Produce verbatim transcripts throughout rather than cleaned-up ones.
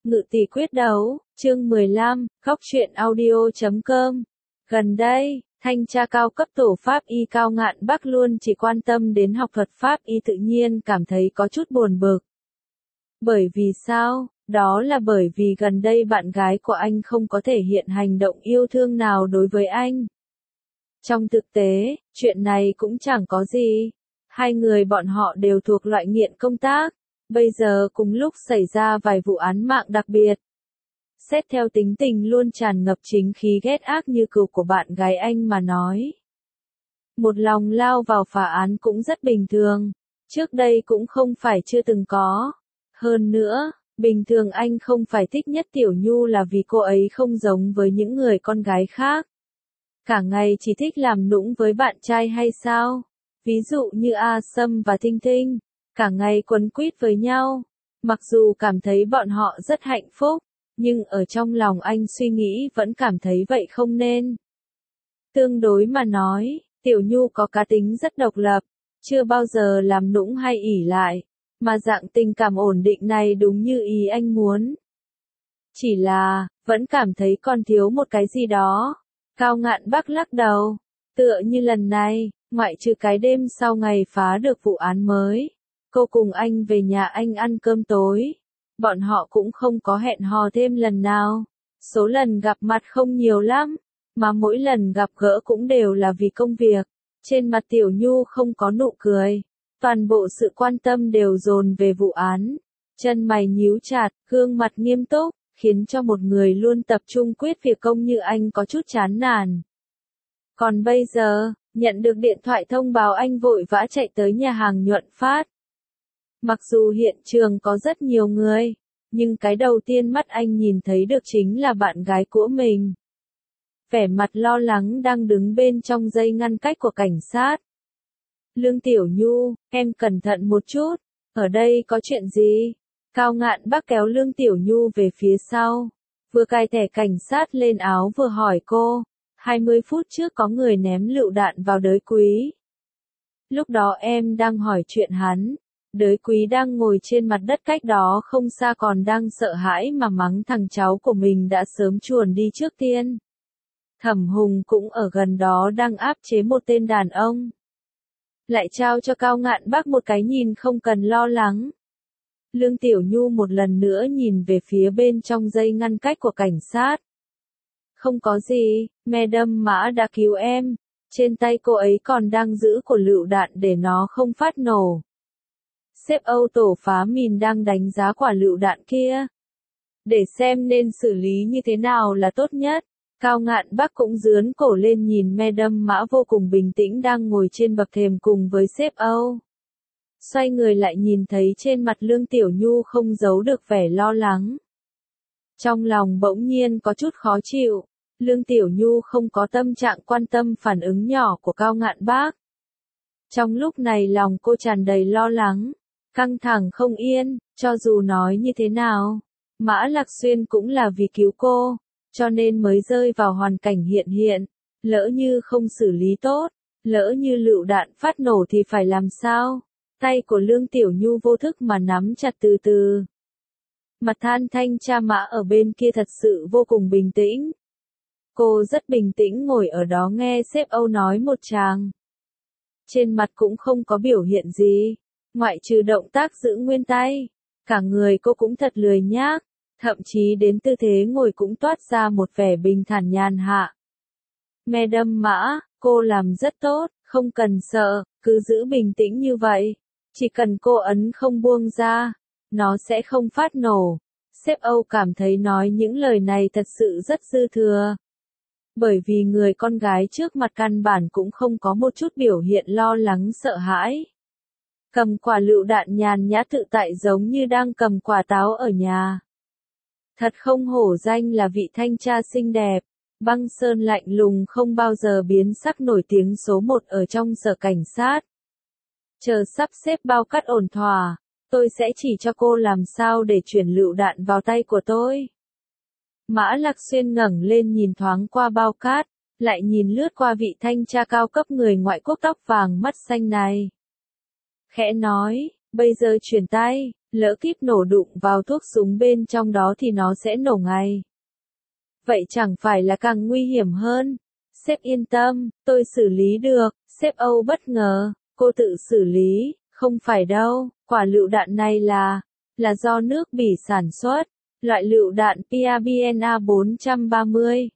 Ngự tỷ quyết đấu, chương mười lăm, góc truyện audio chấm com. Gần đây, thanh tra cao cấp tổ pháp y Cao Ngạn Bắc luôn chỉ quan tâm đến học thuật pháp y tự nhiên cảm thấy có chút buồn bực. Bởi vì sao? Đó là bởi vì gần đây bạn gái của anh không có thể hiện hành động yêu thương nào đối với anh. Trong thực tế, chuyện này cũng chẳng có gì. Hai người bọn họ đều thuộc loại nghiện công tác. Bây giờ cùng lúc xảy ra vài vụ án mạng đặc biệt. Xét theo tính tình luôn tràn ngập chính khí ghét ác như cừu của bạn gái anh mà nói. Một lòng lao vào phá án cũng rất bình thường. Trước đây cũng không phải chưa từng có. Hơn nữa, bình thường anh không phải thích nhất Tiểu Nhu là vì cô ấy không giống với những người con gái khác. Cả ngày chỉ thích làm nũng với bạn trai hay sao? Ví dụ như A Sâm và Thinh Thinh. Cả ngày quấn quýt với nhau. Mặc dù cảm thấy bọn họ rất hạnh phúc, nhưng ở trong lòng anh suy nghĩ vẫn cảm thấy vậy không nên. Tương đối mà nói, Tiểu Nhu có cá tính rất độc lập, chưa bao giờ làm nũng hay ỷ lại, mà dạng tình cảm ổn định này đúng như ý anh muốn. Chỉ là, vẫn cảm thấy còn thiếu một cái gì đó. Cao Ngạn Bắc lắc đầu, tựa như lần này, ngoại trừ cái đêm sau ngày phá được vụ án mới. Cô cùng anh về nhà anh ăn cơm tối. Bọn họ cũng không có hẹn hò thêm lần nào. Số lần gặp mặt không nhiều lắm, mà mỗi lần gặp gỡ cũng đều là vì công việc. Trên mặt Tiểu Nhu không có nụ cười. Toàn bộ sự quan tâm đều dồn về vụ án. Chân mày nhíu chặt, gương mặt nghiêm túc, khiến cho một người luôn tập trung quyết việc công như anh có chút chán nản. Còn bây giờ, nhận được điện thoại thông báo anh vội vã chạy tới nhà hàng Nhuận Phát. Mặc dù hiện trường có rất nhiều người, nhưng cái đầu tiên mắt anh nhìn thấy được chính là bạn gái của mình. Vẻ mặt lo lắng đang đứng bên trong dây ngăn cách của cảnh sát. Lương Tiểu Nhu, em cẩn thận một chút, ở đây có chuyện gì? Cao Ngạn Bắc kéo Lương Tiểu Nhu về phía sau, vừa cài thẻ cảnh sát lên áo vừa hỏi cô, hai mươi phút trước có người ném lựu đạn vào Đới Quý. Lúc đó em đang hỏi chuyện hắn. Đới Quý đang ngồi trên mặt đất cách đó không xa còn đang sợ hãi mà mắng thằng cháu của mình đã sớm chuồn đi trước tiên. Thẩm Hùng cũng ở gần đó đang áp chế một tên đàn ông. Lại trao cho Cao Ngạn Bắc một cái nhìn không cần lo lắng. Lương Tiểu Nhu một lần nữa nhìn về phía bên trong dây ngăn cách của cảnh sát. Không có gì, Madam Mã đã cứu em. Trên tay cô ấy còn đang giữ của lựu đạn để nó không phát nổ. Sếp Âu tổ phá mìn đang đánh giá quả lựu đạn kia. Để xem nên xử lý như thế nào là tốt nhất. Cao Ngạn Bắc cũng dướn cổ lên nhìn Madam Mã vô cùng bình tĩnh đang ngồi trên bậc thềm cùng với sếp Âu. Xoay người lại nhìn thấy trên mặt Lương Tiểu Nhu không giấu được vẻ lo lắng. Trong lòng bỗng nhiên có chút khó chịu. Lương Tiểu Nhu không có tâm trạng quan tâm phản ứng nhỏ của Cao Ngạn Bắc. Trong lúc này lòng cô tràn đầy lo lắng. Căng thẳng không yên, cho dù nói như thế nào, Mã Lạc Xuyên cũng là vì cứu cô, cho nên mới rơi vào hoàn cảnh hiện hiện, lỡ như không xử lý tốt, lỡ như lựu đạn phát nổ thì phải làm sao? Tay của Lương Tiểu Nhu vô thức mà nắm chặt từ từ. Mặt than thanh tra Mã ở bên kia thật sự vô cùng bình tĩnh. Cô rất bình tĩnh ngồi ở đó nghe sếp Âu nói một tràng. Trên mặt cũng không có biểu hiện gì. Ngoại trừ động tác giữ nguyên tay, cả người cô cũng thật lười nhác, thậm chí đến tư thế ngồi cũng toát ra một vẻ bình thản nhàn hạ. Madam Mã, cô làm rất tốt, không cần sợ, cứ giữ bình tĩnh như vậy. Chỉ cần cô ấn không buông ra, nó sẽ không phát nổ. Sếp Âu cảm thấy nói những lời này thật sự rất dư thừa. Bởi vì người con gái trước mặt căn bản cũng không có một chút biểu hiện lo lắng sợ hãi. Cầm quả lựu đạn nhàn nhã tự tại giống như đang cầm quả táo ở nhà. Thật không hổ danh là vị thanh tra xinh đẹp. Băng Sơn lạnh lùng không bao giờ biến sắc nổi tiếng số một ở trong sở cảnh sát. Chờ sắp xếp bao cát ổn thỏa, tôi sẽ chỉ cho cô làm sao để chuyển lựu đạn vào tay của tôi. Mã Lạc Xuyên ngẩng lên nhìn thoáng qua bao cát, lại nhìn lướt qua vị thanh tra cao cấp người ngoại quốc tóc vàng mắt xanh này. Khẽ nói, bây giờ chuyển tay, Lỡ kíp nổ đụng vào thuốc súng bên trong đó thì nó sẽ nổ ngay. Vậy chẳng phải là càng nguy hiểm hơn. Sếp yên tâm, tôi xử lý được. Sếp Âu bất ngờ, cô tự xử lý, không phải đâu, quả lựu đạn này là, là do nước Bỉ sản xuất, loại lựu đạn pê a bê en a bốn ba mươi.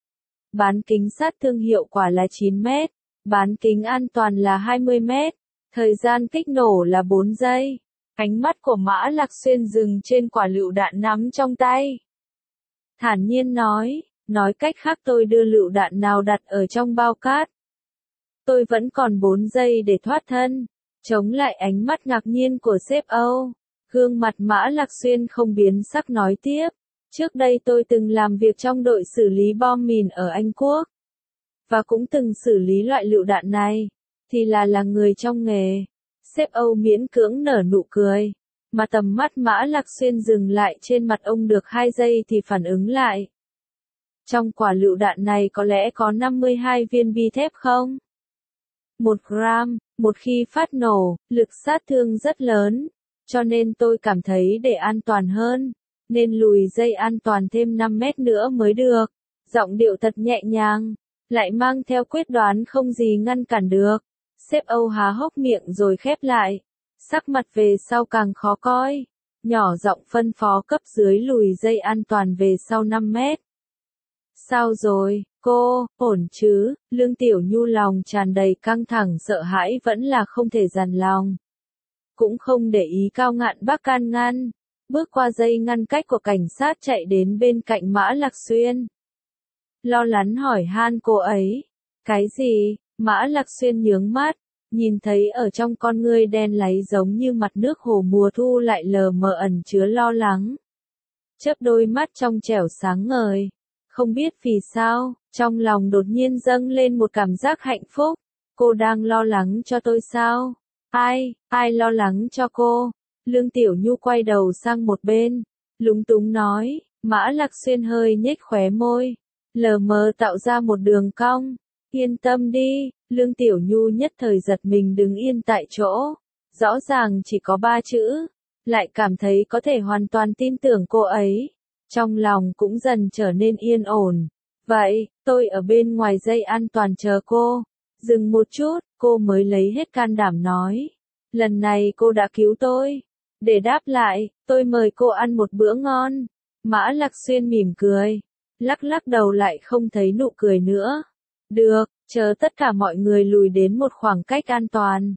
Bán kính sát thương hiệu quả là chín mét, bán kính an toàn là hai mươi mét, thời gian kích nổ là bốn giây. Ánh mắt của Mã Lạc Xuyên dừng trên quả lựu đạn nắm trong tay. Thản nhiên nói, nói cách khác tôi đưa lựu đạn nào đặt ở trong bao cát. Tôi vẫn còn bốn giây để thoát thân. Chống lại ánh mắt ngạc nhiên của sếp Âu, gương mặt Mã Lạc Xuyên không biến sắc nói tiếp. Trước đây tôi từng làm việc trong đội xử lý bom mìn ở Anh Quốc. Và cũng từng xử lý loại lựu đạn này. Thì là là người trong nghề. Sếp Âu miễn cưỡng nở nụ cười. Mà tầm mắt Mã Lạc Xuyên dừng lại trên mặt ông được hai giây thì phản ứng lại. Trong quả lựu đạn này có lẽ có năm mươi hai viên bi thép không? Một gram, một khi phát nổ, lực sát thương rất lớn. Cho nên tôi cảm thấy để an toàn hơn, nên lùi dây an toàn thêm năm mét nữa mới được. Giọng điệu thật nhẹ nhàng, lại mang theo quyết đoán không gì ngăn cản được. Sếp Âu há hốc miệng rồi khép lại. Sắc mặt về sau càng khó coi. Nhỏ giọng phân phó cấp dưới lùi dây an toàn về sau năm mét. Sao rồi, cô, ổn chứ? Lương Tiểu Nhu lòng tràn đầy căng thẳng sợ hãi vẫn là không thể dằn lòng. Cũng không để ý Cao Ngạn Bắc can ngăn. Bước qua dây ngăn cách của cảnh sát chạy đến bên cạnh Mã Lạc Xuyên. Lo lắng hỏi han cô ấy. Cái gì? Mã Lạc Xuyên nhướng mắt. Nhìn thấy ở trong con ngươi đen láy giống như mặt nước hồ mùa thu lại lờ mờ ẩn chứa lo lắng. Chớp đôi mắt trong trẻo sáng ngời. Không biết vì sao, trong lòng đột nhiên dâng lên một cảm giác hạnh phúc. Cô đang lo lắng cho tôi sao? Ai, ai lo lắng cho cô? Lương Tiểu Nhu quay đầu sang một bên, lúng túng nói. Mã Lạc Xuyên hơi nhếch khóe môi, lờ mờ tạo ra một đường cong. Yên tâm đi. Lương Tiểu Nhu nhất thời giật mình đứng yên tại chỗ. Rõ ràng chỉ có ba chữ, lại cảm thấy có thể hoàn toàn tin tưởng cô ấy. Trong lòng cũng dần trở nên yên ổn. Vậy, tôi ở bên ngoài dây an toàn chờ cô. Dừng một chút, cô mới lấy hết can đảm nói. Lần này cô đã cứu tôi. Để đáp lại, tôi mời cô ăn một bữa ngon. Mã Lạc Xuyên mỉm cười. Lắc lắc đầu lại không thấy nụ cười nữa. Được, chờ tất cả mọi người lùi đến một khoảng cách an toàn.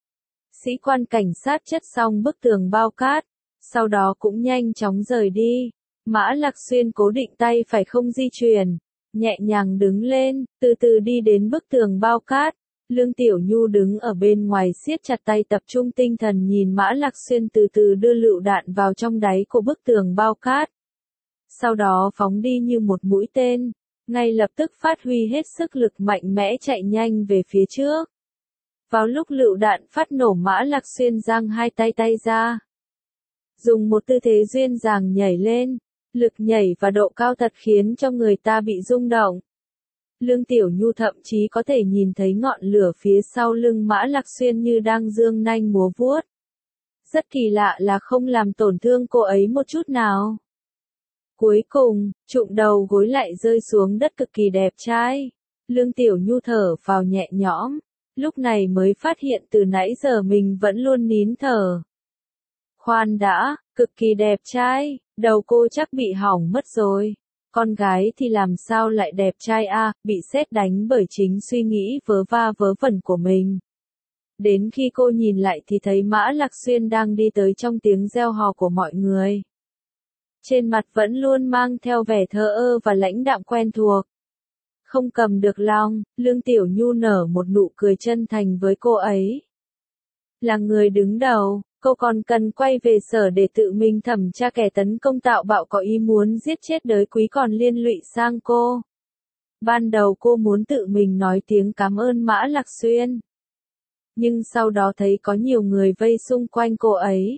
Sĩ quan cảnh sát chất xong bức tường bao cát. Sau đó cũng nhanh chóng rời đi. Mã Lạc Xuyên cố định tay phải không di chuyển. Nhẹ nhàng đứng lên, từ từ đi đến bức tường bao cát. Lương Tiểu Nhu đứng ở bên ngoài siết chặt tay tập trung tinh thần nhìn Mã Lạc Xuyên từ từ đưa lựu đạn vào trong đáy của bức tường bao cát. Sau đó phóng đi như một mũi tên, ngay lập tức phát huy hết sức lực mạnh mẽ chạy nhanh về phía trước. Vào lúc lựu đạn phát nổ Mã Lạc Xuyên giang hai tay tay ra. Dùng một tư thế duyên dáng nhảy lên, lực nhảy và độ cao thật khiến cho người ta bị rung động. Lương Tiểu Nhu thậm chí có thể nhìn thấy ngọn lửa phía sau lưng Mã Lạc Xuyên như đang dương nanh múa vuốt. Rất kỳ lạ là không làm tổn thương cô ấy một chút nào. Cuối cùng, trụm đầu gối lại rơi xuống đất cực kỳ đẹp trai. Lương Tiểu Nhu thở phào nhẹ nhõm, lúc này mới phát hiện từ nãy giờ mình vẫn luôn nín thở. Khoan đã, cực kỳ đẹp trai, đầu cô chắc bị hỏng mất rồi. Con gái thì làm sao lại đẹp trai a, à, bị sét đánh bởi chính suy nghĩ vớ va vớ vẩn của mình. Đến khi cô nhìn lại thì thấy Mã Lạc Xuyên đang đi tới trong tiếng reo hò của mọi người. Trên mặt vẫn luôn mang theo vẻ thờ ơ và lãnh đạm quen thuộc. Không cầm được lòng, Lương Tiểu Nhu nở một nụ cười chân thành với cô ấy. Là người đứng đầu, cô còn cần quay về sở để tự mình thẩm tra kẻ tấn công tạo bạo có ý muốn giết chết đới quý còn liên lụy sang cô. Ban đầu cô muốn tự mình nói tiếng cảm ơn Mã Lạc Xuyên. Nhưng sau đó thấy có nhiều người vây xung quanh cô ấy.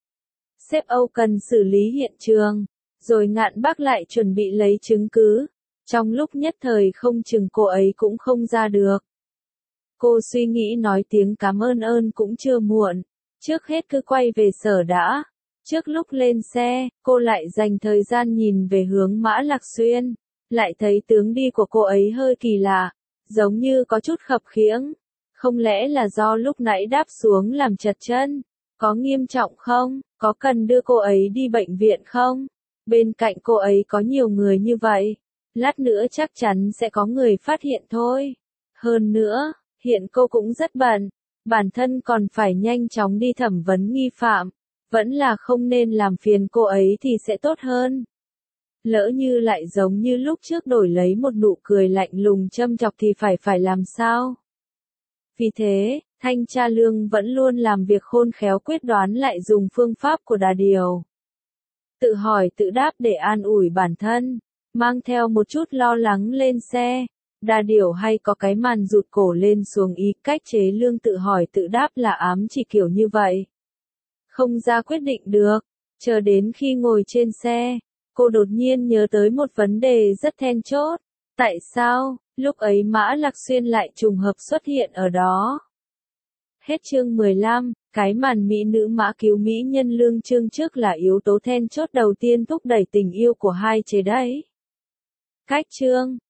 Sếp Âu cần xử lý hiện trường, rồi Ngạn Bắc lại chuẩn bị lấy chứng cứ. Trong lúc nhất thời không chừng cô ấy cũng không ra được. Cô suy nghĩ nói tiếng cảm ơn ơn cũng chưa muộn. Trước hết cứ quay về sở đã. Trước lúc lên xe, cô lại dành thời gian nhìn về hướng Mã Lạc Xuyên, lại thấy tướng đi của cô ấy hơi kỳ lạ, giống như có chút khập khiễng. Không lẽ là do lúc nãy đáp xuống làm trật chân? Có nghiêm trọng không? Có cần đưa cô ấy đi bệnh viện không? Bên cạnh cô ấy có nhiều người như vậy. Lát nữa chắc chắn sẽ có người phát hiện thôi. Hơn nữa, hiện cô cũng rất bận. Bản thân còn phải nhanh chóng đi thẩm vấn nghi phạm. Vẫn là không nên làm phiền cô ấy thì sẽ tốt hơn. Lỡ như lại giống như lúc trước đổi lấy một nụ cười lạnh lùng châm chọc thì phải phải làm sao? Vì thế, thanh tra Lương vẫn luôn làm việc khôn khéo quyết đoán, lại dùng phương pháp của Đà Điều. Tự hỏi tự đáp để an ủi bản thân, mang theo một chút lo lắng lên xe. Đà Điểu hay có cái màn rụt cổ lên xuống ý cách chế Lương tự hỏi tự đáp là ám chỉ kiểu như vậy. Không ra quyết định được, chờ đến khi ngồi trên xe, cô đột nhiên nhớ tới một vấn đề rất then chốt. Tại sao, lúc ấy Mã Lạc Xuyên lại trùng hợp xuất hiện ở đó? Hết chương mười lăm, cái màn mỹ nữ mã cứu mỹ nhân Lương chương trước là yếu tố then chốt đầu tiên thúc đẩy tình yêu của hai chế đấy. Cách chương